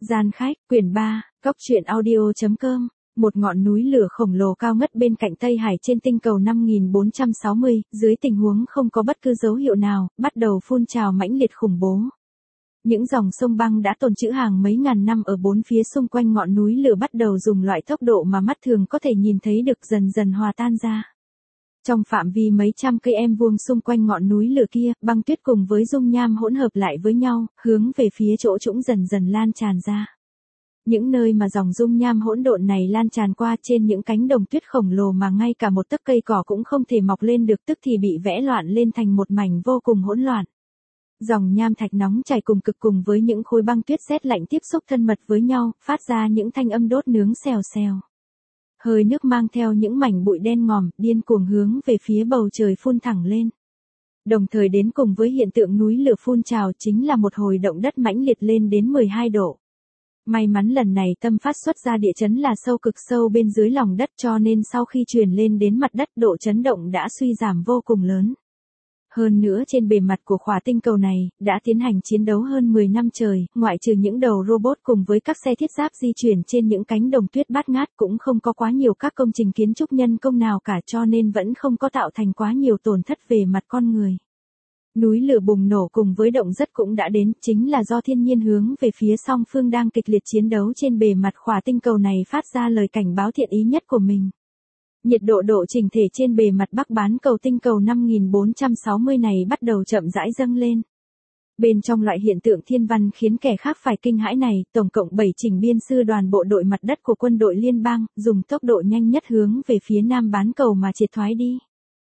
Gian khách, quyển 3, Cóc truyện audio.com. Một ngọn núi lửa khổng lồ cao ngất bên cạnh Tây Hải trên tinh cầu 5460, dưới tình huống không có bất cứ dấu hiệu nào, bắt đầu phun trào mãnh liệt khủng bố. Những dòng sông băng đã tồn trữ hàng mấy ngàn năm ở bốn phía xung quanh ngọn núi lửa bắt đầu dùng loại tốc độ mà mắt thường có thể nhìn thấy được dần dần hòa tan ra. Trong phạm vi mấy trăm cây em vuông xung quanh ngọn núi lửa kia, băng tuyết cùng với dung nham hỗn hợp lại với nhau, hướng về phía chỗ trũng dần dần lan tràn ra. Những nơi mà dòng dung nham hỗn độn này lan tràn qua trên những cánh đồng tuyết khổng lồ mà ngay cả một tấc cây cỏ cũng không thể mọc lên được, tức thì bị vẽ loạn lên thành một mảnh vô cùng hỗn loạn. Dòng nham thạch nóng chảy cùng cực cùng với những khối băng tuyết rét lạnh tiếp xúc thân mật với nhau, phát ra những thanh âm đốt nướng xèo xèo. Hơi nước mang theo những mảnh bụi đen ngòm, điên cuồng hướng về phía bầu trời phun thẳng lên. Đồng thời đến cùng với hiện tượng núi lửa phun trào chính là một hồi động đất mãnh liệt lên đến 12 độ. May mắn lần này tâm phát xuất ra địa chấn là sâu cực sâu bên dưới lòng đất, cho nên sau khi truyền lên đến mặt đất độ chấn động đã suy giảm vô cùng lớn. Hơn nữa trên bề mặt của khỏa tinh cầu này, đã tiến hành chiến đấu hơn 10 năm trời, ngoại trừ những đầu robot cùng với các xe thiết giáp di chuyển trên những cánh đồng tuyết bát ngát, cũng không có quá nhiều các công trình kiến trúc nhân công nào cả, cho nên vẫn không có tạo thành quá nhiều tổn thất về mặt con người. Núi lửa bùng nổ cùng với động đất cũng đã đến, chính là do thiên nhiên hướng về phía song phương đang kịch liệt chiến đấu trên bề mặt khỏa tinh cầu này phát ra lời cảnh báo thiện ý nhất của mình. Nhiệt độ chỉnh thể trên bề mặt bắc bán cầu tinh cầu 5460 này bắt đầu chậm rãi dâng lên. Bên trong loại hiện tượng thiên văn khiến kẻ khác phải kinh hãi này, tổng cộng 7 trình biên sư đoàn bộ đội mặt đất của quân đội liên bang, dùng tốc độ nhanh nhất hướng về phía nam bán cầu mà triệt thoái đi.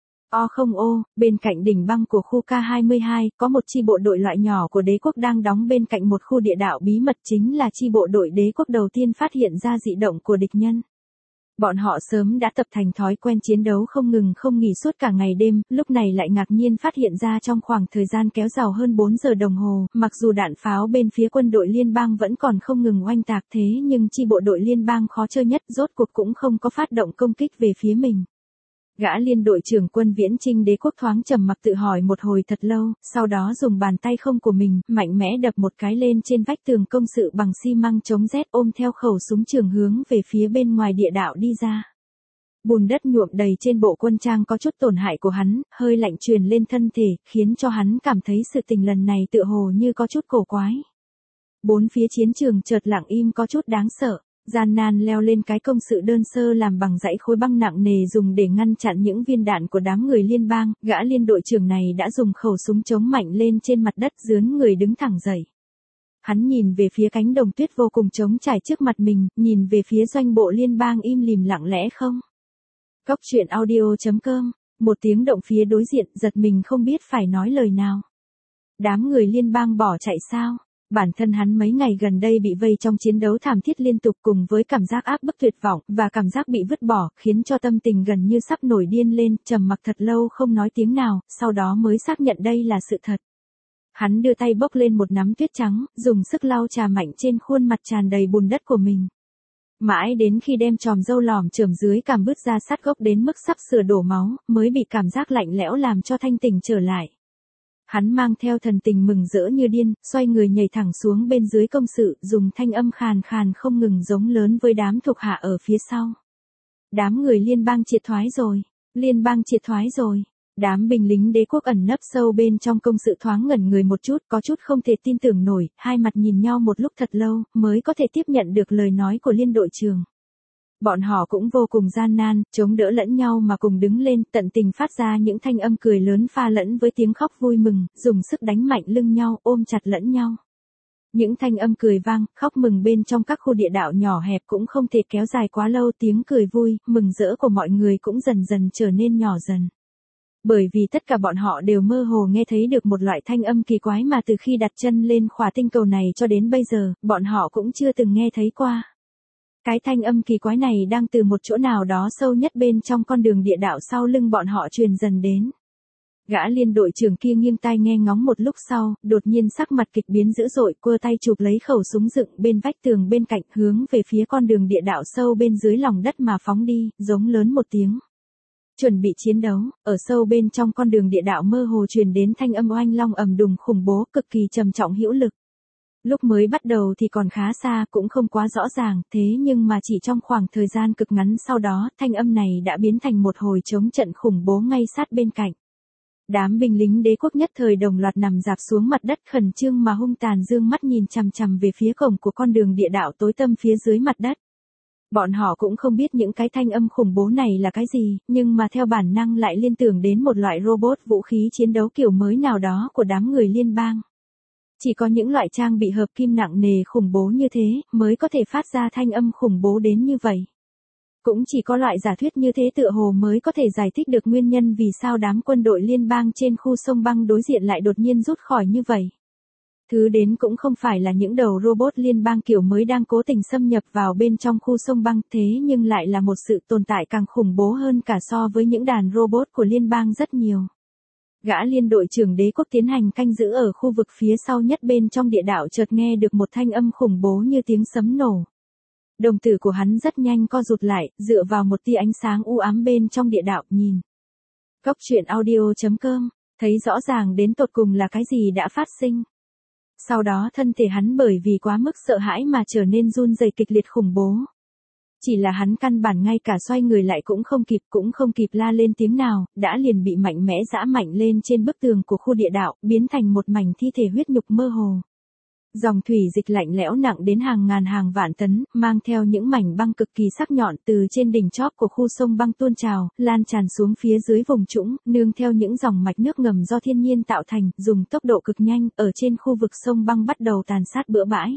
Bên cạnh đỉnh băng của khu K22, có một chi bộ đội loại nhỏ của đế quốc đang đóng bên cạnh một khu địa đạo bí mật, chính là chi bộ đội đế quốc đầu tiên phát hiện ra dị động của địch nhân. Bọn họ sớm đã tập thành thói quen chiến đấu không ngừng không nghỉ suốt cả ngày đêm, lúc này lại ngạc nhiên phát hiện ra trong khoảng thời gian kéo dài hơn 4 giờ đồng hồ, mặc dù đạn pháo bên phía quân đội liên bang vẫn còn không ngừng oanh tạc, thế nhưng chi bộ đội liên bang khó chơi nhất rốt cuộc cũng không có phát động công kích về phía mình. Gã liên đội trưởng quân viễn chinh đế quốc thoáng trầm mặc tự hỏi một hồi thật lâu, sau đó dùng bàn tay không của mình, mạnh mẽ đập một cái lên trên vách tường công sự bằng xi măng chống rét, ôm theo khẩu súng trường hướng về phía bên ngoài địa đạo đi ra. Bùn đất nhuộm đầy trên bộ quân trang có chút tổn hại của hắn, hơi lạnh truyền lên thân thể, khiến cho hắn cảm thấy sự tình lần này tựa hồ như có chút cổ quái. Bốn phía chiến trường chợt lặng im có chút đáng sợ. Gian nan leo lên cái công sự đơn sơ làm bằng dãy khối băng nặng nề dùng để ngăn chặn những viên đạn của đám người liên bang, gã liên đội trưởng này đã dùng khẩu súng chống mạnh lên trên mặt đất, dướn người đứng thẳng dậy. Hắn nhìn về phía cánh đồng tuyết vô cùng trống trải trước mặt mình, nhìn về phía doanh bộ liên bang im lìm lặng lẽ không. Cóc truyện audio.com, một tiếng động phía đối diện, giật mình không biết phải nói lời nào. Đám người liên bang bỏ chạy sao? Bản thân hắn mấy ngày gần đây bị vây trong chiến đấu thảm thiết liên tục cùng với cảm giác áp bức tuyệt vọng và cảm giác bị vứt bỏ, khiến cho tâm tình gần như sắp nổi điên lên, trầm mặc thật lâu không nói tiếng nào, sau đó mới xác nhận đây là sự thật. Hắn đưa tay bốc lên một nắm tuyết trắng, dùng sức lau chà mạnh trên khuôn mặt tràn đầy bùn đất của mình. Mãi đến khi đem chòm râu lòm chởm dưới cằm bứt ra sát gốc đến mức sắp sửa đổ máu, mới bị cảm giác lạnh lẽo làm cho thanh tỉnh trở lại. Hắn mang theo thần tình mừng rỡ như điên, xoay người nhảy thẳng xuống bên dưới công sự, dùng thanh âm khàn khàn không ngừng giống lớn với đám thuộc hạ ở phía sau. Đám người liên bang triệt thoái rồi, liên bang triệt thoái rồi. Đám binh lính đế quốc ẩn nấp sâu bên trong công sự thoáng ngẩn người một chút, có chút không thể tin tưởng nổi, hai mặt nhìn nhau một lúc thật lâu, mới có thể tiếp nhận được lời nói của liên đội trưởng. Bọn họ cũng vô cùng gian nan, chống đỡ lẫn nhau mà cùng đứng lên, tận tình phát ra những thanh âm cười lớn pha lẫn với tiếng khóc vui mừng, dùng sức đánh mạnh lưng nhau, ôm chặt lẫn nhau. Những thanh âm cười vang, khóc mừng bên trong các khu địa đạo nhỏ hẹp cũng không thể kéo dài quá lâu, tiếng cười vui, mừng rỡ của mọi người cũng dần dần trở nên nhỏ dần. Bởi vì tất cả bọn họ đều mơ hồ nghe thấy được một loại thanh âm kỳ quái mà từ khi đặt chân lên khỏa tinh cầu này cho đến bây giờ, bọn họ cũng chưa từng nghe thấy qua. Cái thanh âm kỳ quái này đang từ một chỗ nào đó sâu nhất bên trong con đường địa đạo sau lưng bọn họ truyền dần đến. Gã liên đội trưởng kia nghiêng tai nghe ngóng một lúc sau, đột nhiên sắc mặt kịch biến dữ dội, quơ tay chụp lấy khẩu súng dựng bên vách tường bên cạnh, hướng về phía con đường địa đạo sâu bên dưới lòng đất mà phóng đi, giống lớn một tiếng. Chuẩn bị chiến đấu, ở sâu bên trong con đường địa đạo mơ hồ truyền đến thanh âm oanh long ầm đùng khủng bố, cực kỳ trầm trọng hữu lực. Lúc mới bắt đầu thì còn khá xa, cũng không quá rõ ràng, thế nhưng mà chỉ trong khoảng thời gian cực ngắn sau đó, thanh âm này đã biến thành một hồi chống trận khủng bố ngay sát bên cạnh. Đám binh lính đế quốc nhất thời đồng loạt nằm rạp xuống mặt đất khẩn trương mà hung tàn dương mắt nhìn chằm chằm về phía cổng của con đường địa đạo tối tăm phía dưới mặt đất. Bọn họ cũng không biết những cái thanh âm khủng bố này là cái gì, nhưng mà theo bản năng lại liên tưởng đến một loại robot vũ khí chiến đấu kiểu mới nào đó của đám người liên bang. Chỉ có những loại trang bị hợp kim nặng nề khủng bố như thế, mới có thể phát ra thanh âm khủng bố đến như vậy. Cũng chỉ có loại giả thuyết như thế tựa hồ mới có thể giải thích được nguyên nhân vì sao đám quân đội liên bang trên khu sông băng đối diện lại đột nhiên rút khỏi như vậy. Thứ đến cũng không phải là những đầu robot liên bang kiểu mới đang cố tình xâm nhập vào bên trong khu sông băng, thế nhưng lại là một sự tồn tại càng khủng bố hơn cả so với những đàn robot của liên bang rất nhiều. Gã liên đội trưởng đế quốc tiến hành canh giữ ở khu vực phía sau nhất bên trong địa đạo chợt nghe được một thanh âm khủng bố như tiếng sấm nổ. Đồng tử của hắn rất nhanh co rụt lại, dựa vào một tia ánh sáng u ám bên trong địa đạo, nhìn. Cốc truyện audio.com, thấy rõ ràng đến tột cùng là cái gì đã phát sinh. Sau đó thân thể hắn bởi vì quá mức sợ hãi mà trở nên run rẩy kịch liệt khủng bố. Chỉ là hắn căn bản ngay cả xoay người lại cũng không kịp la lên tiếng nào, đã liền bị mạnh mẽ giã mạnh lên trên bức tường của khu địa đạo, biến thành một mảnh thi thể huyết nhục mơ hồ. Dòng thủy dịch lạnh lẽo nặng đến hàng ngàn hàng vạn tấn, mang theo những mảnh băng cực kỳ sắc nhọn từ trên đỉnh chóp của khu sông băng tuôn trào, lan tràn xuống phía dưới vùng trũng, nương theo những dòng mạch nước ngầm do thiên nhiên tạo thành, dùng tốc độ cực nhanh, ở trên khu vực sông băng bắt đầu tàn sát bừa bãi.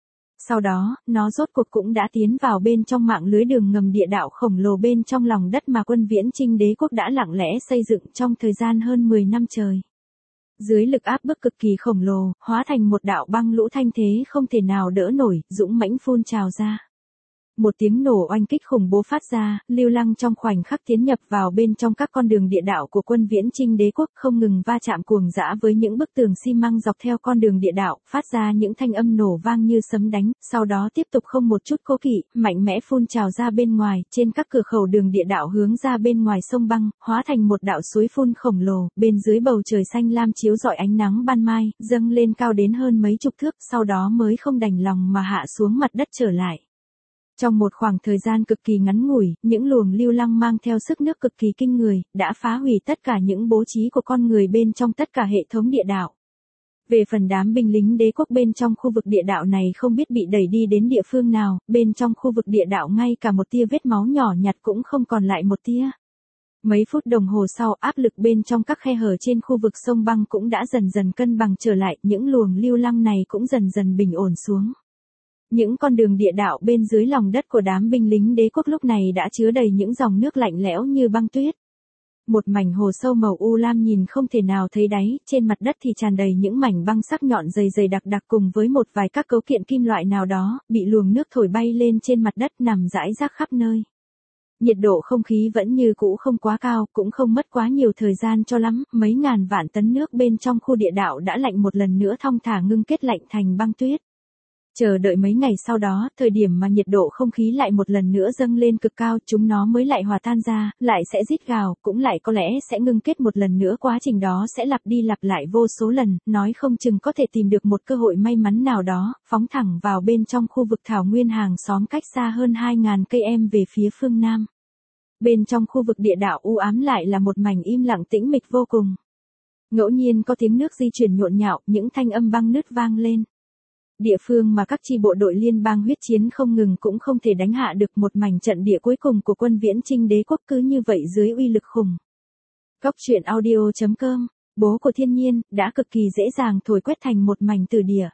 Sau đó, nó rốt cuộc cũng đã tiến vào bên trong mạng lưới đường ngầm địa đạo khổng lồ bên trong lòng đất mà quân Viễn Chinh đế quốc đã lặng lẽ xây dựng trong thời gian hơn 10 năm trời. Dưới lực áp bức cực kỳ khổng lồ, hóa thành một đạo băng lũ thanh thế không thể nào đỡ nổi, dũng mãnh phun trào ra. Một tiếng nổ oanh kích khủng bố phát ra, Lưu Lăng trong khoảnh khắc tiến nhập vào bên trong các con đường địa đạo của quân Viễn Chinh đế quốc, không ngừng va chạm cuồng dã với những bức tường xi măng dọc theo con đường địa đạo, phát ra những thanh âm nổ vang như sấm đánh, sau đó tiếp tục không một chút cố kỵ, mạnh mẽ phun trào ra bên ngoài, trên các cửa khẩu đường địa đạo hướng ra bên ngoài sông băng, hóa thành một đạo suối phun khổng lồ, bên dưới bầu trời xanh lam chiếu rọi ánh nắng ban mai, dâng lên cao đến hơn mấy chục thước, sau đó mới không đành lòng mà hạ xuống mặt đất trở lại. Trong một khoảng thời gian cực kỳ ngắn ngủi, những luồng lưu lăng mang theo sức nước cực kỳ kinh người, đã phá hủy tất cả những bố trí của con người bên trong tất cả hệ thống địa đạo. Về phần đám binh lính đế quốc bên trong khu vực địa đạo này không biết bị đẩy đi đến địa phương nào, bên trong khu vực địa đạo ngay cả một tia vết máu nhỏ nhặt cũng không còn lại một tia. Mấy phút đồng hồ sau, áp lực bên trong các khe hở trên khu vực sông băng cũng đã dần dần cân bằng trở lại, những luồng lưu lăng này cũng dần dần bình ổn xuống. Những con đường địa đạo bên dưới lòng đất của đám binh lính đế quốc lúc này đã chứa đầy những dòng nước lạnh lẽo như băng tuyết. Một mảnh hồ sâu màu u lam nhìn không thể nào thấy đáy, trên mặt đất thì tràn đầy những mảnh băng sắc nhọn dày đặc cùng với một vài các cấu kiện kim loại nào đó, bị luồng nước thổi bay lên trên mặt đất nằm rải rác khắp nơi. Nhiệt độ không khí vẫn như cũ không quá cao, cũng không mất quá nhiều thời gian cho lắm, mấy ngàn vạn tấn nước bên trong khu địa đạo đã lạnh một lần nữa thong thả ngưng kết lạnh thành băng tuyết. Chờ đợi mấy ngày sau đó, thời điểm mà nhiệt độ không khí lại một lần nữa dâng lên cực cao, chúng nó mới lại hòa tan ra, lại sẽ rít gào, cũng lại có lẽ sẽ ngưng kết một lần nữa, quá trình đó sẽ lặp đi lặp lại vô số lần, nói không chừng có thể tìm được một cơ hội may mắn nào đó, phóng thẳng vào bên trong khu vực thảo nguyên hàng xóm cách xa hơn 2.000 cây em về phía phương Nam. Bên trong khu vực địa đạo u ám lại là một mảnh im lặng tĩnh mịch vô cùng. Ngẫu nhiên có tiếng nước di chuyển nhộn nhạo, những thanh âm băng nứt vang lên. Địa phương mà các chi bộ đội liên bang huyết chiến không ngừng cũng không thể đánh hạ được, một mảnh trận địa cuối cùng của quân Viễn Chinh đế quốc cứ như vậy dưới uy lực khủng. Cốc truyện audio.com, bố của thiên nhiên, đã cực kỳ dễ dàng thổi quét thành một mảnh tử địa.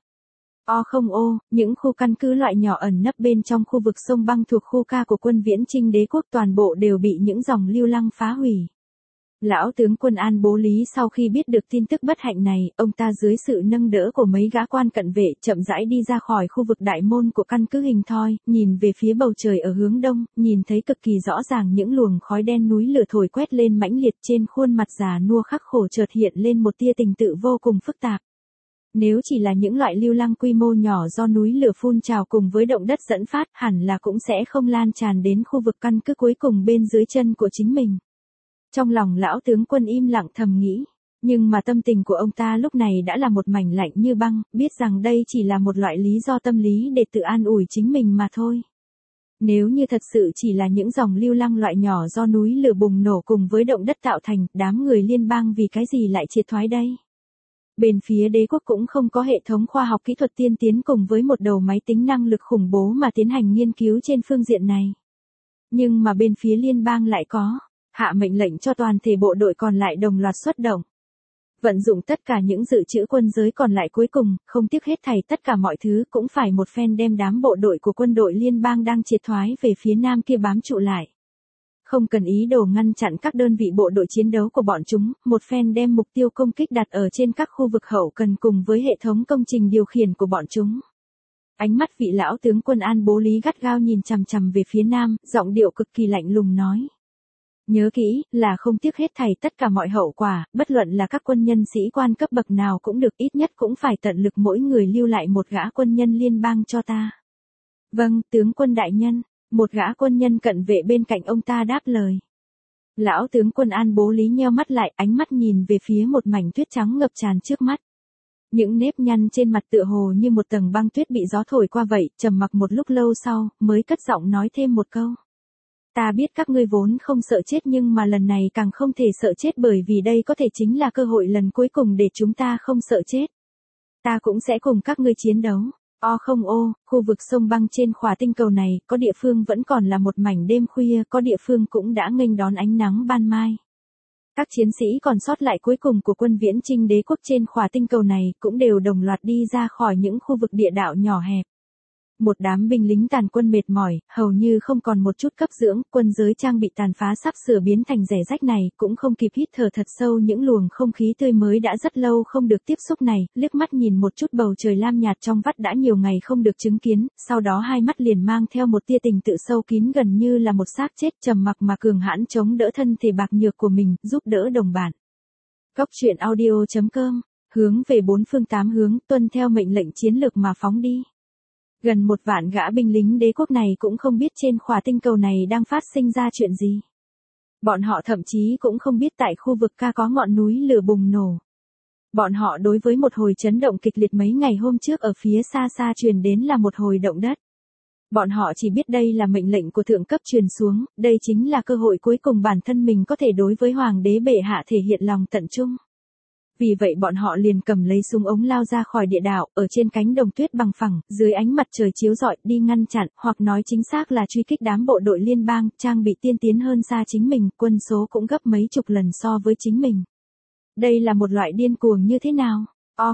Những khu căn cứ loại nhỏ ẩn nấp bên trong khu vực sông băng thuộc khu K của quân Viễn Chinh đế quốc toàn bộ đều bị những dòng lưu lăng phá hủy. Lão tướng quân An Bố Lý sau khi biết được tin tức bất hạnh này, ông ta dưới sự nâng đỡ của mấy gã quan cận vệ, chậm rãi đi ra khỏi khu vực đại môn của căn cứ hình thoi, nhìn về phía bầu trời ở hướng đông, nhìn thấy cực kỳ rõ ràng những luồng khói đen núi lửa thổi quét lên mãnh liệt, trên khuôn mặt già nua khắc khổ chợt hiện lên một tia tình tự vô cùng phức tạp. Nếu chỉ là những loại lưu lăng quy mô nhỏ do núi lửa phun trào cùng với động đất dẫn phát, hẳn là cũng sẽ không lan tràn đến khu vực căn cứ cuối cùng bên dưới chân của chính mình. Trong lòng lão tướng quân im lặng thầm nghĩ, Nhưng mà tâm tình của ông ta lúc này đã là một mảnh lạnh như băng, biết rằng đây chỉ là một loại lý do tâm lý để tự an ủi chính mình mà thôi. Nếu như thật sự chỉ là những dòng lưu lăng loại nhỏ do núi lửa bùng nổ cùng với động đất tạo thành, đám người liên bang vì cái gì lại triệt thoái đây? Bên phía đế quốc cũng không có hệ thống khoa học kỹ thuật tiên tiến cùng với một đầu máy tính năng lực khủng bố mà tiến hành nghiên cứu trên phương diện này. Nhưng mà bên phía liên bang lại có, hạ mệnh lệnh cho toàn thể bộ đội còn lại đồng loạt xuất động. Vận dụng tất cả những dự trữ quân giới còn lại cuối cùng, không tiếc hết thảy tất cả mọi thứ cũng phải một phen đem đám bộ đội của quân đội liên bang đang triệt thoái về phía nam kia bám trụ lại. Không cần ý đồ ngăn chặn các đơn vị bộ đội chiến đấu của bọn chúng, một phen đem mục tiêu công kích đặt ở trên các khu vực hậu cần cùng với hệ thống công trình điều khiển của bọn chúng. Ánh mắt vị lão tướng quân An Bố Lý gắt gao nhìn chằm chằm về phía nam, giọng điệu cực kỳ lạnh lùng nói. Nhớ kỹ, là không tiếc hết thảy tất cả mọi hậu quả, bất luận là các quân nhân sĩ quan cấp bậc nào cũng được, ít nhất cũng phải tận lực mỗi người lưu lại một gã quân nhân liên bang cho ta. Vâng, tướng quân đại nhân, một gã quân nhân cận vệ bên cạnh ông ta đáp lời. Lão tướng quân An Bố Lý nheo mắt lại, ánh mắt nhìn về phía một mảnh tuyết trắng ngập tràn trước mắt. Những nếp nhăn trên mặt tựa hồ như một tầng băng tuyết bị gió thổi qua vậy, trầm mặc một lúc lâu sau, mới cất giọng nói thêm một câu. Ta biết các ngươi vốn không sợ chết nhưng mà lần này càng không thể sợ chết bởi vì đây có thể chính là cơ hội lần cuối cùng để chúng ta không sợ chết. Ta cũng sẽ cùng các ngươi chiến đấu. Khu vực sông băng trên khỏa tinh cầu này, có địa phương vẫn còn là một mảnh đêm khuya, có địa phương cũng đã nghênh đón ánh nắng ban mai. Các chiến sĩ còn sót lại cuối cùng của quân viễn chinh đế quốc trên khỏa tinh cầu này cũng đều đồng loạt đi ra khỏi những khu vực địa đạo nhỏ hẹp. Một đám binh lính tàn quân mệt mỏi, hầu như không còn một chút cấp dưỡng, quân giới trang bị tàn phá sắp sửa biến thành rẻ rách này, cũng không kịp hít thở thật sâu những luồng không khí tươi mới đã rất lâu không được tiếp xúc này, liếc mắt nhìn một chút bầu trời lam nhạt trong vắt đã nhiều ngày không được chứng kiến, sau đó hai mắt liền mang theo một tia tình tự sâu kín gần như là một xác chết trầm mặc mà cường hãn chống đỡ thân thể bạc nhược của mình, giúp đỡ đồng bạn. Góc truyện audio.com, hướng về bốn phương tám hướng, tuân theo mệnh lệnh chiến lược mà phóng đi. Gần 1 vạn gã binh lính đế quốc này cũng không biết trên khỏa tinh cầu này đang phát sinh ra chuyện gì. Bọn họ thậm chí cũng không biết tại khu vực Ca có ngọn núi lửa bùng nổ. Bọn họ đối với một hồi chấn động kịch liệt mấy ngày hôm trước ở phía xa xa truyền đến là một hồi động đất. Bọn họ chỉ biết đây là mệnh lệnh của thượng cấp truyền xuống, đây chính là cơ hội cuối cùng bản thân mình có thể đối với hoàng đế bệ hạ thể hiện lòng tận trung. Vì vậy bọn họ liền cầm lấy súng ống lao ra khỏi địa đạo, ở trên cánh đồng tuyết bằng phẳng, dưới ánh mặt trời chiếu rọi, đi ngăn chặn, hoặc nói chính xác là truy kích đám bộ đội liên bang, trang bị tiên tiến hơn xa chính mình, quân số cũng gấp mấy chục lần so với chính mình. Đây là một loại điên cuồng như thế nào?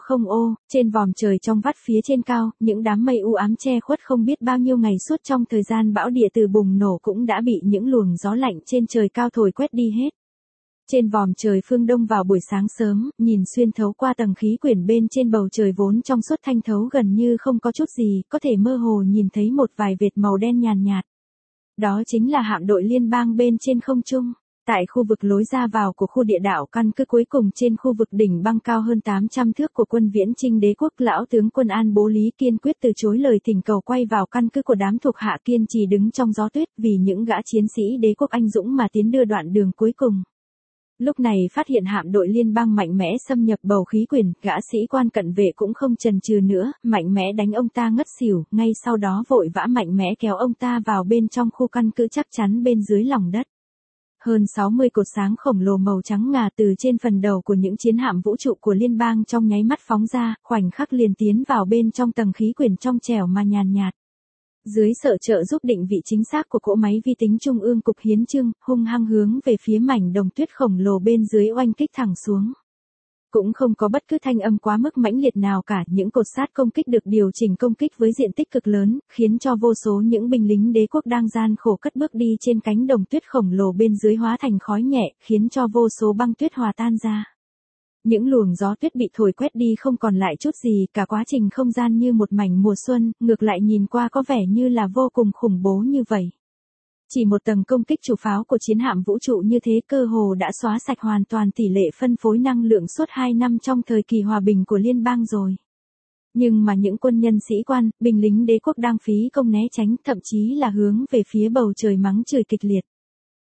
Trên vòm trời trong vắt phía trên cao, những đám mây u ám che khuất không biết bao nhiêu ngày suốt trong thời gian bão địa từ bùng nổ cũng đã bị những luồng gió lạnh trên trời cao thổi quét đi hết. Trên vòm trời phương đông vào buổi sáng sớm, nhìn xuyên thấu qua tầng khí quyển bên trên bầu trời vốn trong suốt thanh thấu gần như không có chút gì, có thể mơ hồ nhìn thấy một vài vệt màu đen nhàn nhạt. Đó chính là hạm đội liên bang bên trên không trung. Tại khu vực lối ra vào của khu địa đạo căn cứ cuối cùng trên khu vực đỉnh băng cao hơn 800 thước của quân viễn chinh đế quốc, lão tướng quân An Bố Lý kiên quyết từ chối lời thỉnh cầu quay vào căn cứ của đám thuộc hạ kiên trì đứng trong gió tuyết vì những gã chiến sĩ đế quốc anh dũng mà tiến đưa đoạn đường cuối cùng. Lúc này phát hiện hạm đội liên bang mạnh mẽ xâm nhập bầu khí quyển, gã sĩ quan cận vệ cũng không chần chừ nữa, mạnh mẽ đánh ông ta ngất xỉu, ngay sau đó vội vã mạnh mẽ kéo ông ta vào bên trong khu căn cứ chắc chắn bên dưới lòng đất. Hơn 60 cột sáng khổng lồ màu trắng ngà từ trên phần đầu của những chiến hạm vũ trụ của liên bang trong nháy mắt phóng ra, khoảnh khắc liền tiến vào bên trong tầng khí quyển trong trẻo mà nhàn nhạt. Dưới sự trợ giúp định vị chính xác của cỗ máy vi tính trung ương cục hiến chương, hung hăng hướng về phía mảnh đồng tuyết khổng lồ bên dưới oanh kích thẳng xuống. Cũng không có bất cứ thanh âm quá mức mãnh liệt nào cả, những cột sát công kích được điều chỉnh công kích với diện tích cực lớn, khiến cho vô số những binh lính đế quốc đang gian khổ cất bước đi trên cánh đồng tuyết khổng lồ bên dưới hóa thành khói nhẹ, khiến cho vô số băng tuyết hòa tan ra. Những luồng gió tuyết bị thổi quét đi không còn lại chút gì, cả quá trình không gian như một mảnh mùa xuân, ngược lại nhìn qua có vẻ như là vô cùng khủng bố như vậy. Chỉ một tầng công kích chủ pháo của chiến hạm vũ trụ như thế cơ hồ đã xóa sạch hoàn toàn tỷ lệ phân phối năng lượng suốt 2 năm trong thời kỳ hòa bình của liên bang rồi. Nhưng mà những quân nhân sĩ quan, binh lính đế quốc đang phí công né tránh, thậm chí là hướng về phía bầu trời mắng chửi kịch liệt.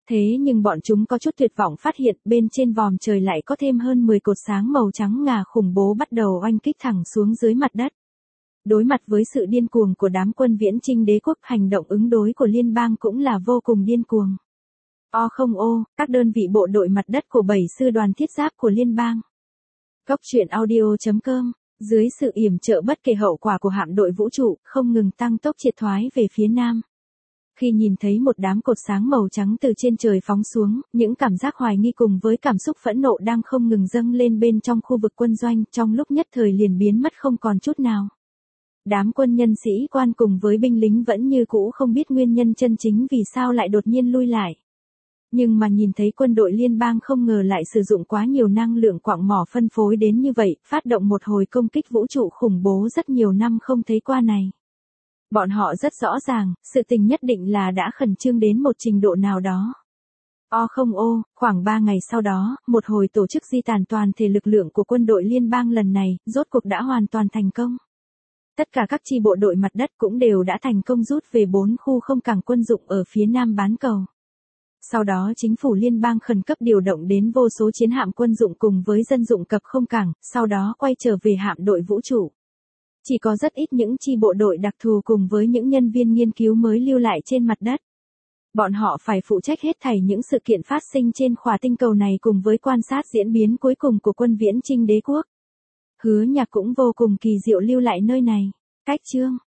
Thế nhưng bọn chúng có chút tuyệt vọng phát hiện bên trên vòm trời lại có thêm hơn 10 cột sáng màu trắng ngà khủng bố bắt đầu oanh kích thẳng xuống dưới mặt đất. Đối mặt với sự điên cuồng của đám quân viễn chinh đế quốc, hành động ứng đối của liên bang cũng là vô cùng điên cuồng. O không ô, các đơn vị bộ đội mặt đất của 7 sư đoàn thiết giáp của liên bang. Cốc truyện audio.com, dưới sự yểm trợ bất kể hậu quả của hạm đội vũ trụ, không ngừng tăng tốc triệt thoái về phía nam. Khi nhìn thấy một đám cột sáng màu trắng từ trên trời phóng xuống, những cảm giác hoài nghi cùng với cảm xúc phẫn nộ đang không ngừng dâng lên bên trong khu vực quân doanh, trong lúc nhất thời liền biến mất không còn chút nào. Đám quân nhân sĩ quan cùng với binh lính vẫn như cũ không biết nguyên nhân chân chính vì sao lại đột nhiên lui lại. Nhưng mà nhìn thấy quân đội liên bang không ngờ lại sử dụng quá nhiều năng lượng quặng mỏ phân phối đến như vậy, phát động một hồi công kích vũ trụ khủng bố rất nhiều năm không thấy qua này. Bọn họ rất rõ ràng, sự tình nhất định là đã khẩn trương đến một trình độ nào đó. O không ô, khoảng 3 ngày sau đó, một hồi tổ chức di tản toàn thể lực lượng của quân đội liên bang lần này, rốt cuộc đã hoàn toàn thành công. Tất cả các chi bộ đội mặt đất cũng đều đã thành công rút về 4 khu không cảng quân dụng ở phía nam bán cầu. Sau đó chính phủ liên bang khẩn cấp điều động đến vô số chiến hạm quân dụng cùng với dân dụng cập không cảng, sau đó quay trở về hạm đội vũ trụ. Chỉ có rất ít những chi bộ đội đặc thù cùng với những nhân viên nghiên cứu mới lưu lại trên mặt đất. Bọn họ phải phụ trách hết thảy những sự kiện phát sinh trên khỏa tinh cầu này cùng với quan sát diễn biến cuối cùng của quân viễn chinh đế quốc. Hứa Nhạc cũng vô cùng kỳ diệu lưu lại nơi này. Cách chương